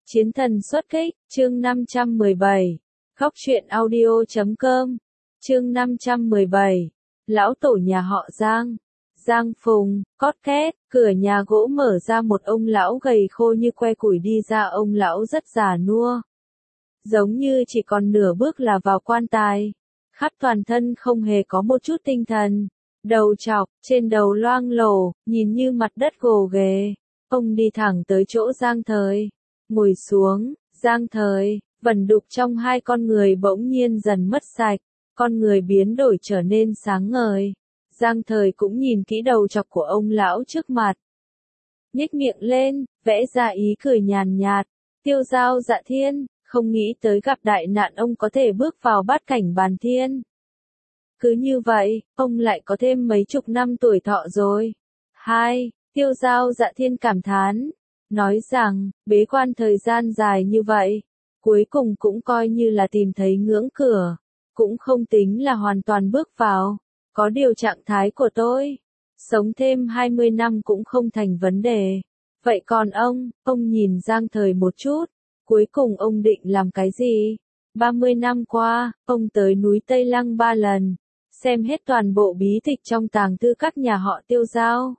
Chiến thần xuất kích, chương 517. Khóc truyện audio.com. Chương 517. Lão tổ nhà họ Giang. Giang Phùng, cót két, cửa nhà gỗ mở ra, một ông lão gầy khô như que củi đi ra. Ông lão rất già nua, giống như chỉ còn nửa bước là vào quan tài. Khắp toàn thân không hề có một chút tinh thần. Đầu trọc, trên đầu loang lổ, nhìn như mặt đất gồ ghề. Ông đi thẳng tới chỗ Giang Thời. Ngồi xuống. Giang Thời, vẩn đục trong hai con người bỗng nhiên dần mất sạch. Con người biến đổi trở nên sáng ngời. Giang Thời cũng nhìn kỹ đầu trọc của ông lão trước mặt. Nhếch miệng lên, vẽ ra ý cười nhàn nhạt. Tiêu Dao Dạ Thiên, không nghĩ tới gặp đại nạn ông có thể bước vào bát cảnh bàn thiên. Cứ như vậy, ông lại có thêm mấy chục năm tuổi thọ rồi. Tiêu Dao Dạ Thiên cảm thán, nói rằng, bế quan thời gian dài như vậy, cuối cùng cũng coi như là tìm thấy ngưỡng cửa, cũng không tính là hoàn toàn bước vào. Có điều trạng thái của tôi, sống thêm 20 năm cũng không thành vấn đề. Vậy còn ông nhìn Giang Thời một chút, cuối cùng ông định làm cái gì? 30 năm qua, ông tới núi Tây Lăng 3 lần, xem hết toàn bộ bí tịch trong tàng thư các nhà họ Tiêu Dao.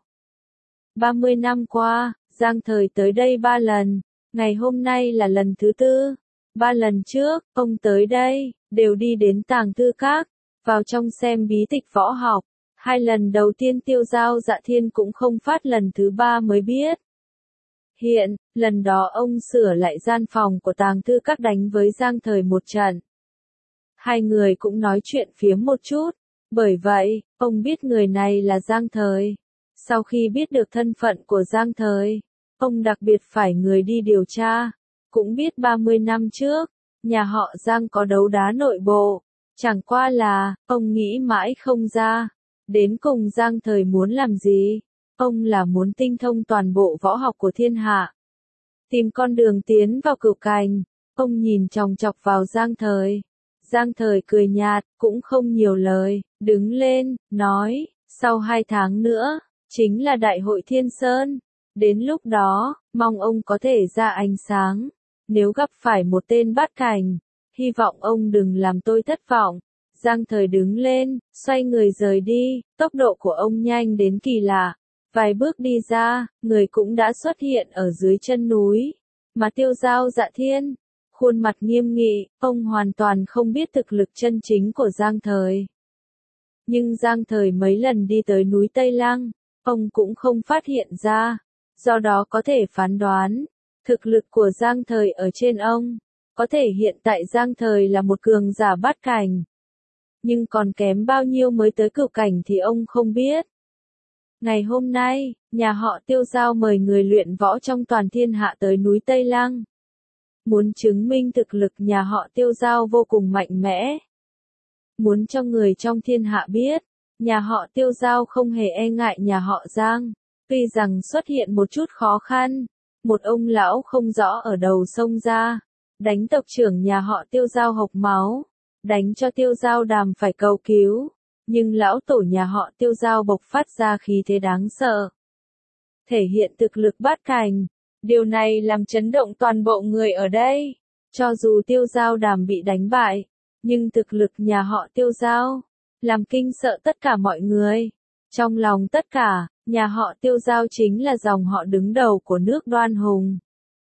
30 năm qua, Giang Thời tới đây 3 lần, ngày hôm nay là lần thứ 4. 3 lần trước, ông tới đây, đều đi đến tàng thư các, vào trong xem bí tịch võ học. 2 lần đầu tiên Tiêu Dao Dạ Thiên cũng không phát, lần thứ 3 mới biết. Hiện, lần đó ông sửa lại gian phòng của tàng thư các, đánh với Giang Thời một trận. Hai người cũng nói chuyện phiếm một chút, bởi vậy, ông biết người này là Giang Thời. Sau khi biết được thân phận của Giang Thời, ông đặc biệt phải người đi điều tra. Cũng biết 30 năm trước, nhà họ Giang có đấu đá nội bộ. Chẳng qua là, ông nghĩ mãi không ra. Đến cùng Giang Thời muốn làm gì? Ông là muốn tinh thông toàn bộ võ học của thiên hạ. Tìm con đường tiến vào cửu cảnh. Ông nhìn chòng chọc vào Giang Thời. Giang Thời cười nhạt, cũng không nhiều lời, đứng lên, nói, sau 2 tháng nữa, chính là Đại hội Thiên Sơn. Đến lúc đó, mong ông có thể ra ánh sáng. Nếu gặp phải một tên bát cảnh, hy vọng ông đừng làm tôi thất vọng. Giang Thời đứng lên, xoay người rời đi, tốc độ của ông nhanh đến kỳ lạ. Vài bước đi ra, người cũng đã xuất hiện ở dưới chân núi. Mà Tiêu Dao Dạ Thiên, khuôn mặt nghiêm nghị, ông hoàn toàn không biết thực lực chân chính của Giang Thời. Nhưng Giang Thời mấy lần đi tới núi Tây Lăng, ông cũng không phát hiện ra. Do đó có thể phán đoán, thực lực của Giang Thời ở trên ông. Có thể hiện tại Giang Thời là một cường giả bát cảnh. Nhưng còn kém bao nhiêu mới tới cửu cảnh thì ông không biết. Ngày hôm nay, nhà họ Tiêu Dao mời người luyện võ trong toàn thiên hạ tới núi Tây Lăng. Muốn chứng minh thực lực nhà họ Tiêu Dao vô cùng mạnh mẽ. Muốn cho người trong thiên hạ biết, nhà họ Tiêu Dao không hề e ngại nhà họ Giang. Tuy rằng xuất hiện một chút khó khăn, một ông lão không rõ ở đầu sông ra, đánh tộc trưởng nhà họ Tiêu Dao hộc máu, đánh cho Tiêu Dao Đàm phải cầu cứu. Nhưng lão tổ nhà họ Tiêu Dao bộc phát ra khí thế đáng sợ, thể hiện thực lực bát cảnh. Điều này làm chấn động toàn bộ người ở đây. Cho dù Tiêu Dao Đàm bị đánh bại, nhưng thực lực nhà họ Tiêu Dao làm kinh sợ tất cả mọi người. Trong lòng tất cả, nhà họ Tiêu Dao chính là dòng họ đứng đầu của nước Đoan Hùng.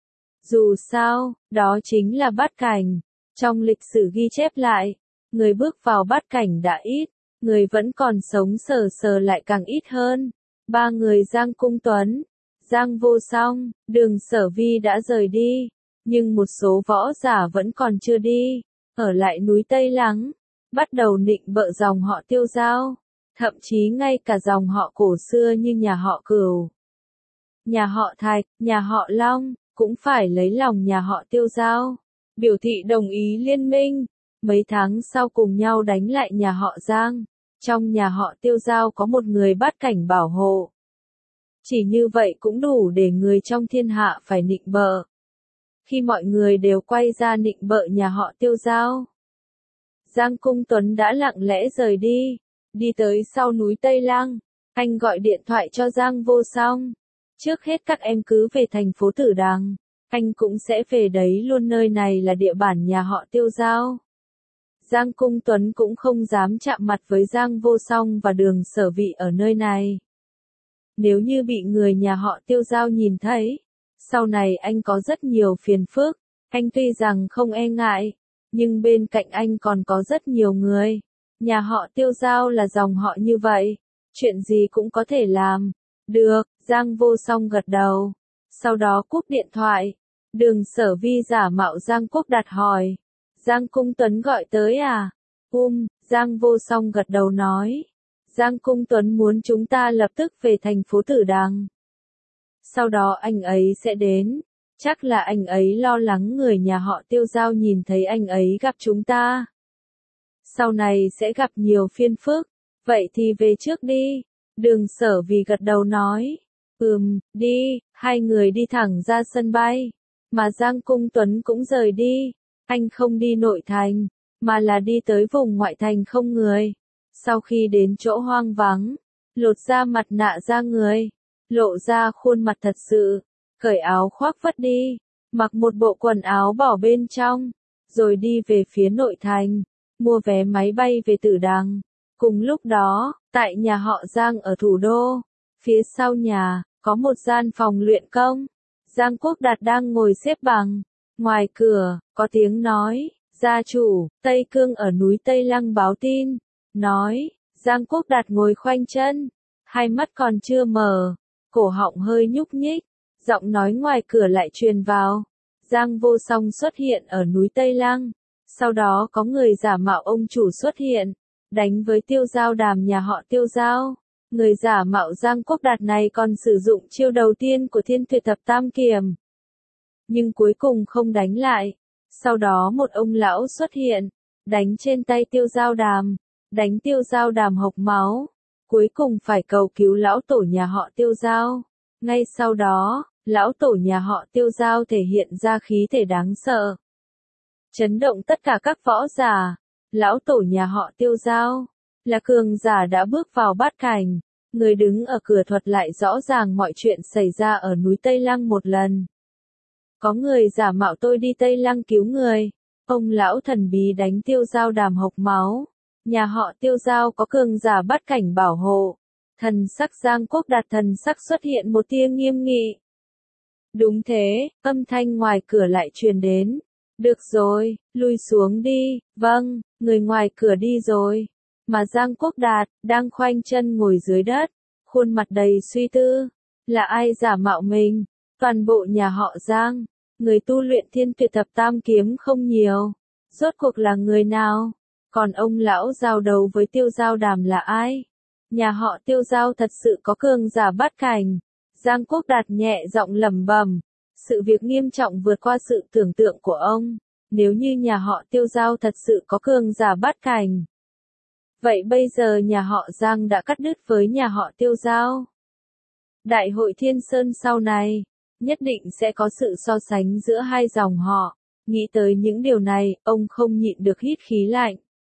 Dù sao, đó chính là bát cảnh. Trong lịch sử ghi chép lại, người bước vào bát cảnh đã ít, người vẫn còn sống sờ sờ lại càng ít hơn. 3 người Giang Cung Tuấn, Giang Vô Song, Đường Sở Vi đã rời đi, nhưng một số võ giả vẫn còn chưa đi, ở lại núi Tây Lăng, bắt đầu nịnh bợ dòng họ Tiêu Dao, thậm chí ngay cả dòng họ cổ xưa như nhà họ Cửu, nhà họ Thạch, nhà họ Long, cũng phải lấy lòng nhà họ Tiêu Dao, biểu thị đồng ý liên minh. Mấy tháng sau cùng nhau đánh lại nhà họ Giang. Trong nhà họ Tiêu Dao có một người bát cảnh bảo hộ. Chỉ như vậy cũng đủ để người trong thiên hạ phải nịnh bợ. Khi mọi người đều quay ra nịnh bợ nhà họ Tiêu Dao, Giang Cung Tuấn đã lặng lẽ rời đi, đi tới sau núi Tây Lăng. Anh gọi điện thoại cho Giang Vô Song. Trước hết các em cứ về thành phố Tử Đằng. anh cũng sẽ về đấy luôn, nơi này là địa bàn nhà họ Tiêu Giao. Giang Cung Tuấn cũng không dám chạm mặt với Giang Vô Song và Đường Sở Vị ở nơi này. Nếu như bị người nhà họ Tiêu Giao nhìn thấy, sau này anh có rất nhiều phiền phức. Anh tuy rằng không e ngại, nhưng bên cạnh anh còn có rất nhiều người. Nhà họ Tiêu Giao là dòng họ như vậy, chuyện gì cũng có thể làm. Được, Giang Vô Song gật đầu. Sau đó cúp điện thoại. Đường Sở Vi giả mạo Giang Quốc Đạt hỏi. Giang Cung Tuấn gọi tới à? Giang Vô Song gật đầu nói. Giang Cung Tuấn muốn chúng ta lập tức về thành phố Tử Đằng. Sau đó anh ấy sẽ đến. Chắc là anh ấy lo lắng người nhà họ Tiêu Giao nhìn thấy anh ấy gặp chúng ta. Sau này sẽ gặp nhiều phiền phức. Vậy thì về trước đi. Đường Sở Vi gật đầu nói. Đi. Hai người đi thẳng ra sân bay. Mà Giang Cung Tuấn cũng rời đi. Anh không đi nội thành, mà là đi tới vùng ngoại thành không người. Sau khi đến chỗ hoang vắng, lột ra mặt nạ ra người, lộ ra khuôn mặt thật sự, cởi áo khoác vất đi, mặc một bộ quần áo bỏ bên trong, rồi đi về phía nội thành, mua vé máy bay về Tử Đằng. Cùng lúc đó, tại nhà họ Giang ở thủ đô, phía sau nhà, có một gian phòng luyện công. Giang Quốc Đạt đang ngồi xếp bằng. Ngoài cửa, có tiếng nói, gia chủ, Tây Cương ở núi Tây Lăng báo tin. Nói, Giang Quốc Đạt ngồi khoanh chân, hai mắt còn chưa mở, cổ họng hơi nhúc nhích, giọng nói ngoài cửa lại truyền vào. Giang Vô Song xuất hiện ở núi Tây Lăng, sau đó có người giả mạo ông chủ xuất hiện, đánh với Tiêu Giao Đàm nhà họ Tiêu Giao. Người giả mạo Giang Quốc Đạt này còn sử dụng chiêu đầu tiên của Thiên Tuyệt Thập Tam Kiềm. Nhưng cuối cùng không đánh lại. Sau đó một ông lão xuất hiện, đánh trên tay Tiêu Giao Đàm, đánh Tiêu Giao Đàm hộc máu. Cuối cùng phải cầu cứu lão tổ nhà họ Tiêu Giao. Ngay sau đó, lão tổ nhà họ Tiêu Giao thể hiện ra khí thể đáng sợ, chấn động tất cả các võ giả. Lão tổ nhà họ Tiêu Giao là cường giả đã bước vào bát cảnh. Người đứng ở cửa thuật lại rõ ràng mọi chuyện xảy ra ở núi Tây Lăng một lần. Có người giả mạo tôi đi Tây Lăng cứu người. Ông lão thần bí đánh Tiêu Giao Đàm hộc máu. Nhà họ Tiêu Giao có cường giả bát cảnh bảo hộ. Thần sắc Giang Quốc Đạt thần sắc xuất hiện một tia nghiêm nghị. Đúng thế, âm thanh ngoài cửa lại truyền đến. Được rồi, lui xuống đi. Vâng, người ngoài cửa đi rồi. Mà Giang Quốc Đạt đang khoanh chân ngồi dưới đất, khuôn mặt đầy suy tư. Là ai giả mạo mình? Toàn bộ nhà họ Giang, người tu luyện Thiên Tuyệt Thập Tam Kiếm không nhiều. Rốt cuộc là người nào? Còn ông lão giao đấu với Tiêu Giao Đàm là ai? Nhà họ Tiêu Giao thật sự có cường giả bát cảnh. Giang Quốc Đạt nhẹ giọng lẩm bẩm. Sự việc nghiêm trọng vượt qua sự tưởng tượng của ông. Nếu như nhà họ Tiêu Giao thật sự có cường giả bát cảnh, vậy bây giờ nhà họ Giang đã cắt đứt với nhà họ Tiêu Giao. Đại hội Thiên Sơn sau này, nhất định sẽ có sự so sánh giữa hai dòng họ. Nghĩ tới những điều này, ông không nhịn được hít khí lạnh.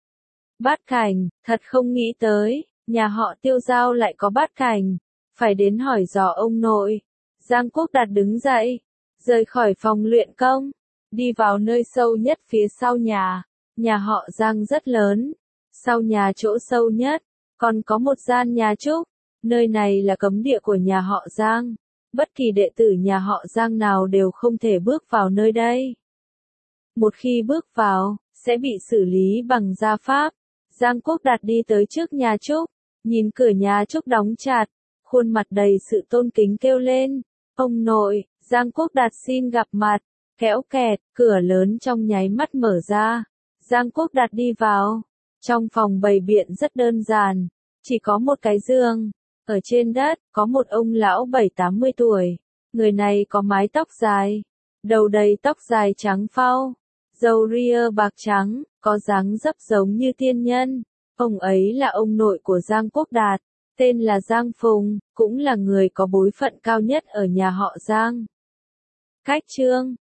Bát cảnh, thật không nghĩ tới, nhà họ Tiêu Giao lại có bát cảnh. Phải đến hỏi dò ông nội. Giang Quốc Đạt đứng dậy, rời khỏi phòng luyện công, đi vào nơi sâu nhất phía sau nhà. Nhà họ Giang rất lớn. Sau nhà chỗ sâu nhất, còn có một gian nhà trúc. Nơi này là cấm địa của nhà họ Giang. Bất kỳ đệ tử nhà họ Giang nào đều không thể bước vào nơi đây. Một khi bước vào, sẽ bị xử lý bằng gia pháp. Giang Quốc Đạt đi tới trước nhà trúc, nhìn cửa nhà trúc đóng chặt, khuôn mặt đầy sự tôn kính kêu lên. Ông nội, Giang Quốc Đạt xin gặp mặt. Kéo kẹt, cửa lớn trong nháy mắt mở ra. Giang Quốc Đạt đi vào. Trong phòng bày biện rất đơn giản, chỉ có một cái giường. Ở trên đất, có một ông lão 70-80 tuổi. Người này có mái tóc dài, đầu đầy tóc dài trắng phau, râu ria bạc trắng, có dáng dấp giống như tiên nhân. Ông ấy là ông nội của Giang Quốc Đạt, tên là Giang Phùng, cũng là người có bối phận cao nhất ở nhà họ Giang. Cách chương